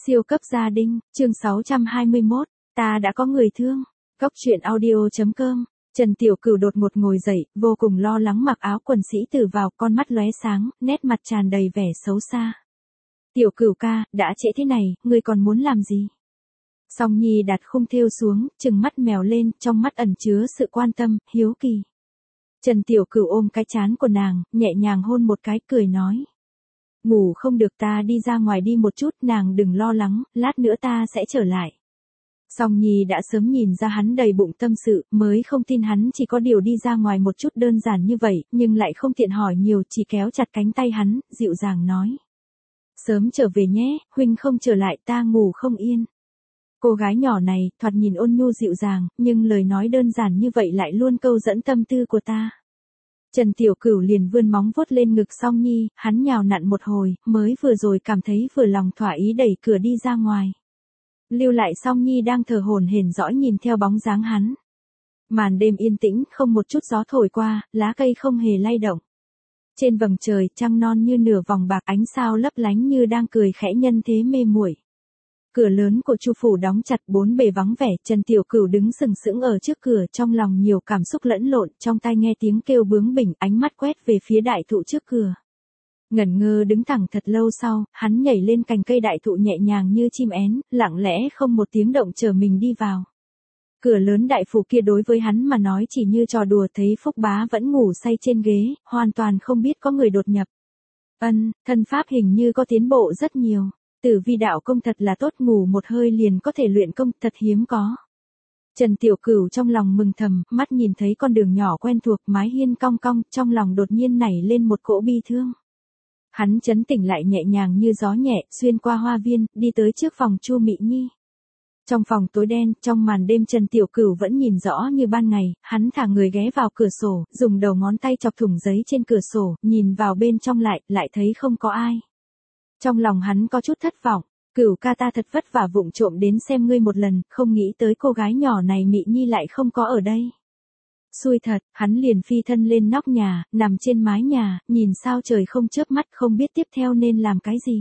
Siêu cấp gia đình, chương 621, ta đã có người thương. Cốc truyện audio.com. Trần Tiểu Cửu đột ngột ngồi dậy, vô cùng lo lắng mặc áo quần sĩ tử vào, con mắt lóe sáng, nét mặt tràn đầy vẻ xấu xa. Tiểu Cửu ca, đã trễ thế này, ngươi còn muốn làm gì? Song Nhi đặt khung thêu xuống, trừng mắt mèo lên, trong mắt ẩn chứa sự quan tâm, hiếu kỳ. Trần Tiểu Cửu ôm cái trán của nàng, nhẹ nhàng hôn một cái, cười nói. Ngủ không được, ta đi ra ngoài đi một chút, nàng đừng lo lắng, lát nữa ta sẽ trở lại. Song Nhi đã sớm nhìn ra hắn đầy bụng tâm sự, mới không tin hắn chỉ có điều đi ra ngoài một chút đơn giản như vậy, nhưng lại không tiện hỏi nhiều, chỉ kéo chặt cánh tay hắn, dịu dàng nói. Sớm trở về nhé, huynh không trở lại ta ngủ không yên. Cô gái nhỏ này, thoạt nhìn ôn nhu dịu dàng, nhưng lời nói đơn giản như vậy lại luôn câu dẫn tâm tư của ta. Trần Tiểu Cửu liền vươn móng vuốt lên ngực Song Nhi, hắn nhào nặn một hồi, mới vừa rồi cảm thấy vừa lòng thỏa ý đẩy cửa đi ra ngoài. Lưu lại Song Nhi đang thở hổn hển dõi nhìn theo bóng dáng hắn. Màn đêm yên tĩnh, không một chút gió thổi qua, lá cây không hề lay động. Trên vầng trời, trăng non như nửa vòng bạc, ánh sao lấp lánh như đang cười khẽ nhân thế mê muội. Cửa lớn của Chu phủ đóng chặt, bốn bề vắng vẻ, Trần Tiểu Cửu đứng sừng sững ở trước cửa, trong lòng nhiều cảm xúc lẫn lộn, trong tai nghe tiếng kêu bướng bỉnh, ánh mắt quét về phía đại thụ trước cửa. Ngẩn ngơ đứng thẳng thật lâu sau, hắn nhảy lên cành cây đại thụ nhẹ nhàng như chim én, lặng lẽ không một tiếng động chờ mình đi vào. Cửa lớn đại phủ kia đối với hắn mà nói chỉ như trò đùa, thấy Phúc Bá vẫn ngủ say trên ghế, hoàn toàn không biết có người đột nhập. Thân pháp hình như có tiến bộ rất nhiều. Tử vi đạo công thật là tốt, ngủ một hơi liền có thể luyện công, thật hiếm có. Trần Tiểu Cửu trong lòng mừng thầm, mắt nhìn thấy con đường nhỏ quen thuộc, mái hiên cong cong, trong lòng đột nhiên nảy lên một cỗ bi thương. Hắn trấn tĩnh lại, nhẹ nhàng như gió nhẹ, xuyên qua hoa viên, đi tới trước phòng Chu Mị Nhi. Trong phòng tối đen, trong màn đêm Trần Tiểu Cửu vẫn nhìn rõ như ban ngày, hắn thả người ghé vào cửa sổ, dùng đầu ngón tay chọc thủng giấy trên cửa sổ, nhìn vào bên trong lại thấy không có ai. Trong lòng hắn có chút thất vọng, Cửu ca ta thật vất vả vụng trộm đến xem ngươi một lần, không nghĩ tới cô gái nhỏ này Mị Nhi lại không có ở đây. Xui thật, hắn liền phi thân lên nóc nhà, nằm trên mái nhà, nhìn sao trời không chớp mắt, không biết tiếp theo nên làm cái gì.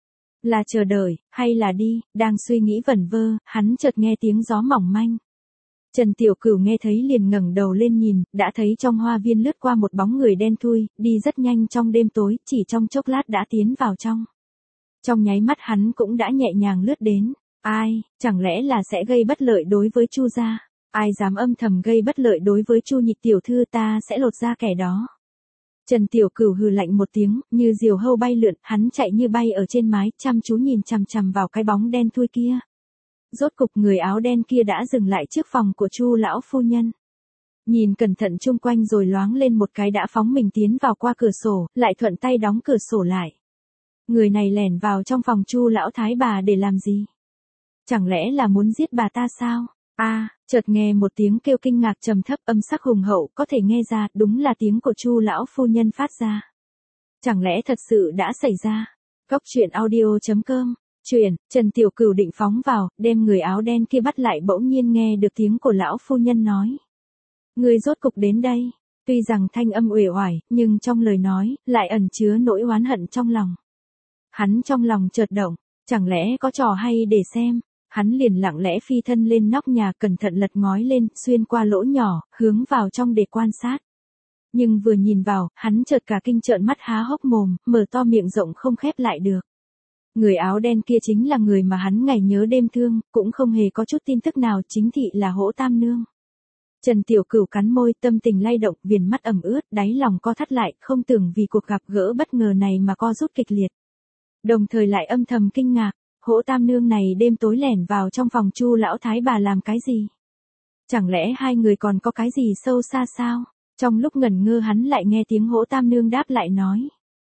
Là chờ đợi, hay là đi, đang suy nghĩ vẩn vơ, hắn chợt nghe tiếng gió mỏng manh. Trần Tiểu Cửu nghe thấy liền ngẩng đầu lên nhìn, đã thấy trong hoa viên lướt qua một bóng người đen thui, đi rất nhanh trong đêm tối, chỉ trong chốc lát đã tiến vào trong. Trong nháy mắt hắn cũng đã nhẹ nhàng lướt đến. Ai, chẳng lẽ là sẽ gây bất lợi đối với Chu gia? Ai dám âm thầm gây bất lợi đối với Chu Nhị tiểu thư, ta sẽ lột da kẻ đó. Trần Tiểu Cửu hừ lạnh một tiếng, như diều hâu bay lượn, hắn chạy như bay ở trên mái, chăm chú nhìn chằm chằm vào cái bóng đen thui kia. Rốt cục người áo đen kia đã dừng lại trước phòng của Chu lão phu nhân. Nhìn cẩn thận chung quanh rồi loáng lên một cái đã phóng mình tiến vào qua cửa sổ, lại thuận tay đóng cửa sổ lại. Người này lẻn vào trong phòng Chu lão thái bà để làm gì? Chẳng lẽ là muốn giết bà ta sao? Chợt nghe một tiếng kêu kinh ngạc trầm thấp, âm sắc hùng hậu, có thể nghe ra, đúng là tiếng của Chu lão phu nhân phát ra. Chẳng lẽ thật sự đã xảy ra? Cốc truyện audio.com. Truyện, Trần Tiểu Cửu định phóng vào, đem người áo đen kia bắt lại, bỗng nhiên nghe được tiếng của lão phu nhân nói. Người rốt cục đến đây. Tuy rằng thanh âm uể oải, nhưng trong lời nói, lại ẩn chứa nỗi oán hận trong lòng. Hắn trong lòng chợt động, chẳng lẽ có trò hay để xem. Hắn liền lặng lẽ phi thân lên nóc nhà, cẩn thận lật ngói lên, xuyên qua lỗ nhỏ, hướng vào trong để quan sát. Nhưng vừa nhìn vào, hắn chợt cả kinh, trợn mắt há hốc mồm, mở to miệng rộng không khép lại được. Người áo đen kia chính là người mà hắn ngày nhớ đêm thương, cũng không hề có chút tin tức nào, chính thị là Hỗ Tam Nương. Trần Tiểu Cửu cắn môi, tâm tình lay động, viền mắt ẩm ướt, đáy lòng co thắt lại, không tưởng vì cuộc gặp gỡ bất ngờ này mà co rút kịch liệt. Đồng thời lại âm thầm kinh ngạc. Hỗ Tam Nương này đêm tối lẻn vào trong phòng Chu lão thái bà làm cái gì? Chẳng lẽ hai người còn có cái gì sâu xa sao? Trong lúc ngẩn ngơ hắn lại nghe tiếng Hỗ Tam Nương đáp lại nói.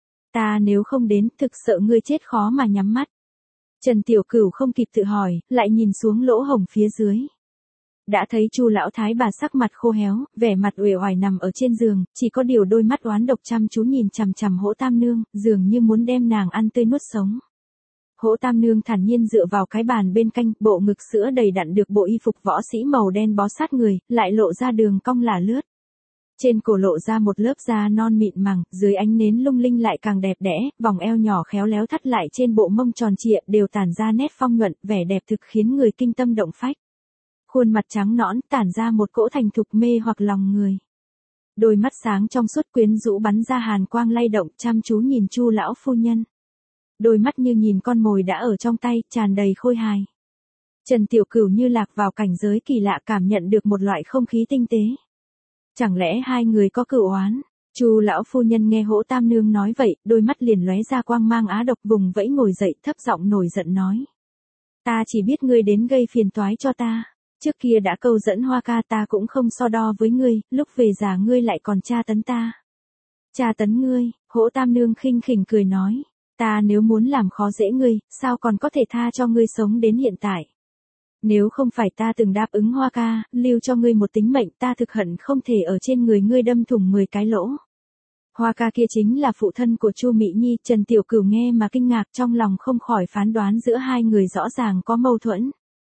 Ta nếu không đến, thực sợ ngươi chết khó mà nhắm mắt. Trần Tiểu Cửu không kịp tự hỏi, lại nhìn xuống lỗ hổng phía dưới. Đã thấy Chu lão thái bà sắc mặt khô héo, vẻ mặt uể oải nằm ở trên giường, chỉ có điều đôi mắt oán độc chăm chú nhìn chằm chằm Hỗ Tam Nương, dường như muốn đem nàng ăn tươi nuốt sống. Hỗ Tam Nương thản nhiên dựa vào cái bàn bên cạnh, bộ ngực sữa đầy đặn được bộ y phục võ sĩ màu đen bó sát người, lại lộ ra đường cong lả lướt. Trên cổ lộ ra một lớp da non mịn màng, dưới ánh nến lung linh lại càng đẹp đẽ, vòng eo nhỏ khéo léo thắt lại trên bộ mông tròn trịa đều tản ra nét phong nhuận, vẻ đẹp thực khiến người kinh tâm động phách. Khuôn mặt trắng nõn tản ra một cỗ thành thục mê hoặc lòng người. Đôi mắt sáng trong suốt quyến rũ bắn ra hàn quang lay động, chăm chú nhìn Chu lão phu nhân. Đôi mắt như nhìn con mồi đã ở trong tay, tràn đầy khôi hài. Trần Tiểu Cửu như lạc vào cảnh giới kỳ lạ, cảm nhận được một loại không khí tinh tế. Chẳng lẽ hai người có cửu oán? Chu lão phu nhân nghe Hỗ Tam Nương nói vậy, đôi mắt liền lóe ra quang mang á độc, vùng vẫy ngồi dậy, thấp giọng nổi giận nói: "Ta chỉ biết ngươi đến gây phiền toái cho ta. Trước kia đã câu dẫn Hoa ca, ta cũng không so đo với ngươi, lúc về già ngươi lại còn tra tấn ta." "Tra tấn ngươi?" Hỗ Tam Nương khinh khỉnh cười nói: "Ta nếu muốn làm khó dễ ngươi, sao còn có thể tha cho ngươi sống đến hiện tại? Nếu không phải ta từng đáp ứng Hoa ca, lưu cho ngươi một tính mệnh, ta thực hận không thể ở trên người ngươi đâm thủng 10 cái lỗ." Hoa ca kia chính là phụ thân của Chu Mỹ Nhi. Trần Tiểu Cửu nghe mà kinh ngạc, trong lòng không khỏi phán đoán giữa hai người rõ ràng có mâu thuẫn.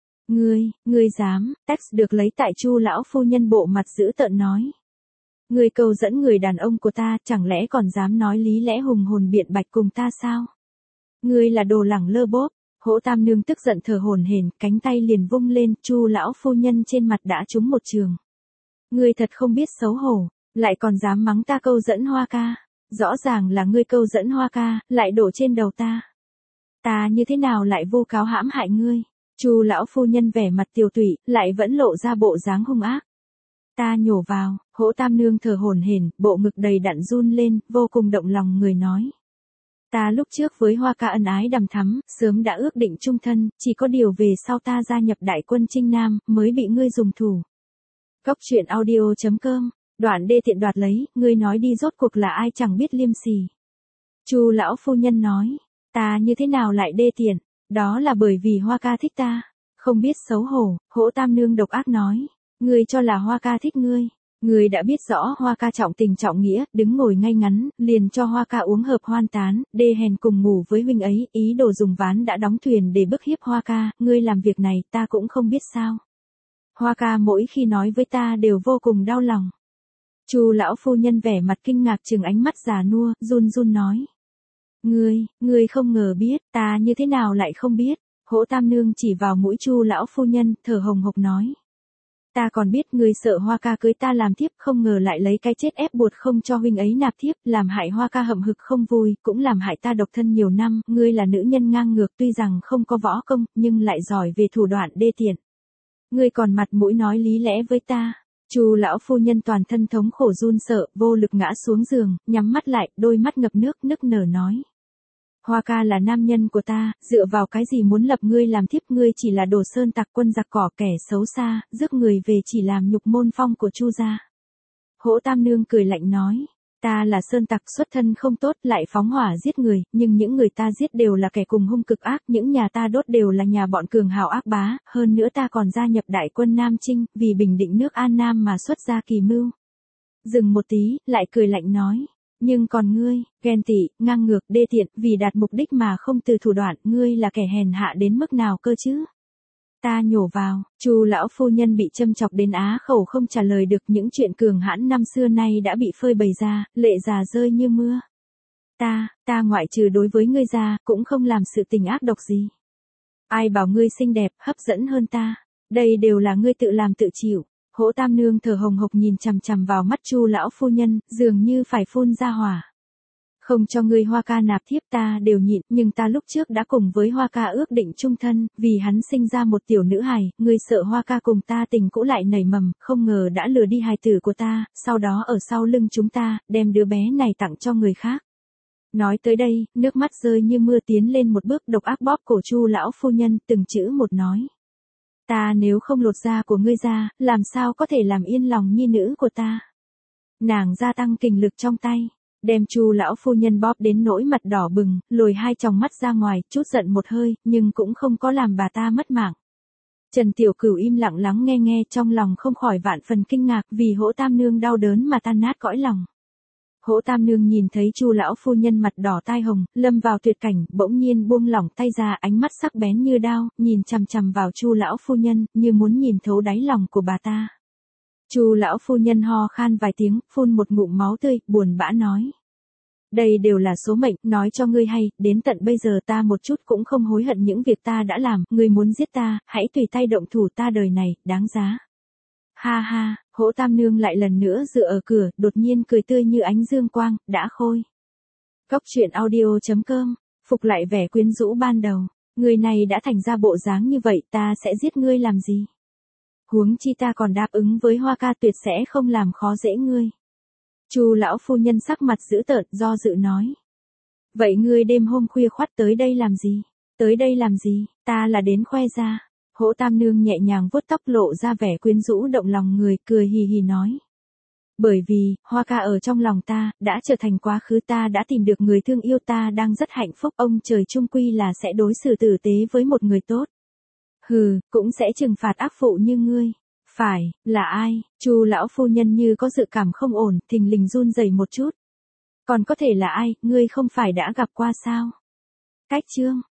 Ngươi dám? Text được lấy tại Chu lão phu nhân bộ mặt dữ tợn nói: "Ngươi câu dẫn người đàn ông của ta, chẳng lẽ còn dám nói lý lẽ hùng hồn biện bạch cùng ta sao? Ngươi là đồ lẳng lơ bốp." Hỗ Tam Nương tức giận thở hổn hển, cánh tay liền vung lên, Chu lão phu nhân trên mặt đã trúng một trường. "Ngươi thật không biết xấu hổ, lại còn dám mắng ta câu dẫn Hoa ca. Rõ ràng là ngươi câu dẫn Hoa ca, lại đổ trên đầu ta. Ta như thế nào lại vu cáo hãm hại ngươi?" Chu lão phu nhân vẻ mặt tiều tụy, lại vẫn lộ ra bộ dáng hung ác. "Ta nhổ vào." Hỗ Tam Nương thở hổn hển, bộ ngực đầy đặn run lên, vô cùng động lòng người nói: "Ta lúc trước với Hoa ca ân ái đằm thắm, sớm đã ước định chung thân, chỉ có điều về sau ta gia nhập đại quân Trinh Nam, mới bị ngươi dùng thủ." Góc truyện audio.com, đoạn đê tiện đoạt lấy, ngươi nói đi rốt cuộc là ai chẳng biết liêm sỉ. Chu lão phu nhân nói: "Ta như thế nào lại đê tiện? Đó là bởi vì Hoa ca thích ta." Không biết xấu hổ, Hỗ Tam Nương độc ác nói: "Ngươi cho là Hoa ca thích ngươi. Ngươi đã biết rõ Hoa ca trọng tình trọng nghĩa, đứng ngồi ngay ngắn, liền cho Hoa ca uống hợp hoan tán, đê hèn cùng ngủ với huynh ấy, ý đồ dùng ván đã đóng thuyền để bức hiếp Hoa ca, ngươi làm việc này ta cũng không biết sao. Hoa ca mỗi khi nói với ta đều vô cùng đau lòng." Chu lão phu nhân vẻ mặt kinh ngạc trừng ánh mắt già nua, run run nói: Ngươi không ngờ biết, ta như thế nào lại không biết?" Hỗ Tam Nương chỉ vào mũi Chu lão phu nhân, thở hồng hộc nói: "Ta còn biết ngươi sợ Hoa ca cưới ta làm thiếp, không ngờ lại lấy cái chết ép buộc không cho huynh ấy nạp thiếp, làm hại Hoa ca hậm hực không vui, cũng làm hại ta độc thân nhiều năm, ngươi là nữ nhân ngang ngược, tuy rằng không có võ công, nhưng lại giỏi về thủ đoạn đê tiện. Ngươi còn mặt mũi nói lý lẽ với ta." Chu lão phu nhân toàn thân thống khổ run sợ, vô lực ngã xuống giường, nhắm mắt lại, đôi mắt ngập nước, nức nở nói: "Hoa ca là nam nhân của ta, dựa vào cái gì muốn lập ngươi làm thiếp? Ngươi chỉ là đồ sơn tặc quân giặc cỏ, kẻ xấu xa, rước người về chỉ làm nhục môn phong của Chu gia." Hỗ Tam Nương cười lạnh nói: "Ta là sơn tặc xuất thân không tốt, lại phóng hỏa giết người, nhưng những người ta giết đều là kẻ cùng hung cực ác, những nhà ta đốt đều là nhà bọn cường hào ác bá, hơn nữa ta còn gia nhập đại quân Nam Trinh, vì bình định nước An Nam mà xuất ra kỳ mưu." Dừng một tí, lại cười lạnh nói: "Nhưng còn ngươi, ghen tị, ngang ngược, đê tiện, vì đạt mục đích mà không từ thủ đoạn, ngươi là kẻ hèn hạ đến mức nào cơ chứ?" Ta nhổ vào. Chu lão phu nhân bị châm chọc đến á khẩu không trả lời được, những chuyện cường hãn năm xưa nay đã bị phơi bày ra, lệ già rơi như mưa. Ta ngoại trừ đối với ngươi ra, cũng không làm sự tình ác độc gì. Ai bảo ngươi xinh đẹp, hấp dẫn hơn ta? Đây đều là ngươi tự làm tự chịu." Hỗ Tam Nương thở hồng hộc nhìn chằm chằm vào mắt Chu lão phu nhân, dường như phải phun ra hỏa. "Không cho ngươi Hoa ca nạp thiếp ta đều nhịn, nhưng ta lúc trước đã cùng với Hoa ca ước định chung thân, vì hắn sinh ra một tiểu nữ hài, ngươi sợ Hoa ca cùng ta tình cũ lại nảy mầm, không ngờ đã lừa đi hài tử của ta, sau đó ở sau lưng chúng ta, đem đứa bé này tặng cho người khác." Nói tới đây, nước mắt rơi như mưa, tiến lên một bước độc ác bóp cổ Chu lão phu nhân, từng chữ một nói: "Ta nếu không lột da của ngươi ra, làm sao có thể làm yên lòng nhi nữ của ta?" Nàng gia tăng kình lực trong tay, đem Chu lão phu nhân bóp đến nỗi mặt đỏ bừng, lồi hai tròng mắt ra ngoài, trút giận một hơi, nhưng cũng không có làm bà ta mất mạng. Trần Tiểu Cửu im lặng lắng nghe, trong lòng không khỏi vạn phần kinh ngạc, vì Hỗ Tam Nương đau đớn mà tan nát cõi lòng. Hỗ Tam Nương nhìn thấy Chu lão phu nhân mặt đỏ tai hồng, lâm vào tuyệt cảnh, bỗng nhiên buông lỏng tay ra, ánh mắt sắc bén như đao, nhìn chằm chằm vào Chu lão phu nhân, như muốn nhìn thấu đáy lòng của bà ta. Chu lão phu nhân ho khan vài tiếng, phun một ngụm máu tươi, buồn bã nói. Đây đều là số mệnh, nói cho ngươi hay, đến tận bây giờ ta một chút cũng không hối hận những việc ta đã làm, ngươi muốn giết ta, hãy tùy tay động thủ ta đời này, đáng giá. Ha ha, Hỗ Tam Nương lại lần nữa dựa ở cửa, đột nhiên cười tươi như ánh dương quang, đã khôi. Góc truyện audio.com, phục lại vẻ quyến rũ ban đầu, người này đã thành ra bộ dáng như vậy, ta sẽ giết ngươi làm gì? Huống chi ta còn đáp ứng với Hoa ca tuyệt sẽ không làm khó dễ ngươi. Chu lão phu nhân sắc mặt dữ tợn, do dự nói. Vậy ngươi đêm hôm khuya khoắt tới đây làm gì? Tới đây làm gì? Ta là đến khoe ra. Hỗ Tam Nương nhẹ nhàng vuốt tóc lộ ra vẻ quyến rũ động lòng người, cười hì hì nói. Bởi vì, Hoa ca ở trong lòng ta, đã trở thành quá khứ, ta đã tìm được người thương yêu, ta đang rất hạnh phúc, ông trời chung quy là sẽ đối xử tử tế với một người tốt. Hừ, cũng sẽ trừng phạt ác phụ như ngươi. Phải, là ai? Chu lão phu nhân như có dự cảm không ổn, thình lình run rẩy một chút. Còn có thể là ai, ngươi không phải đã gặp qua sao? Cách chương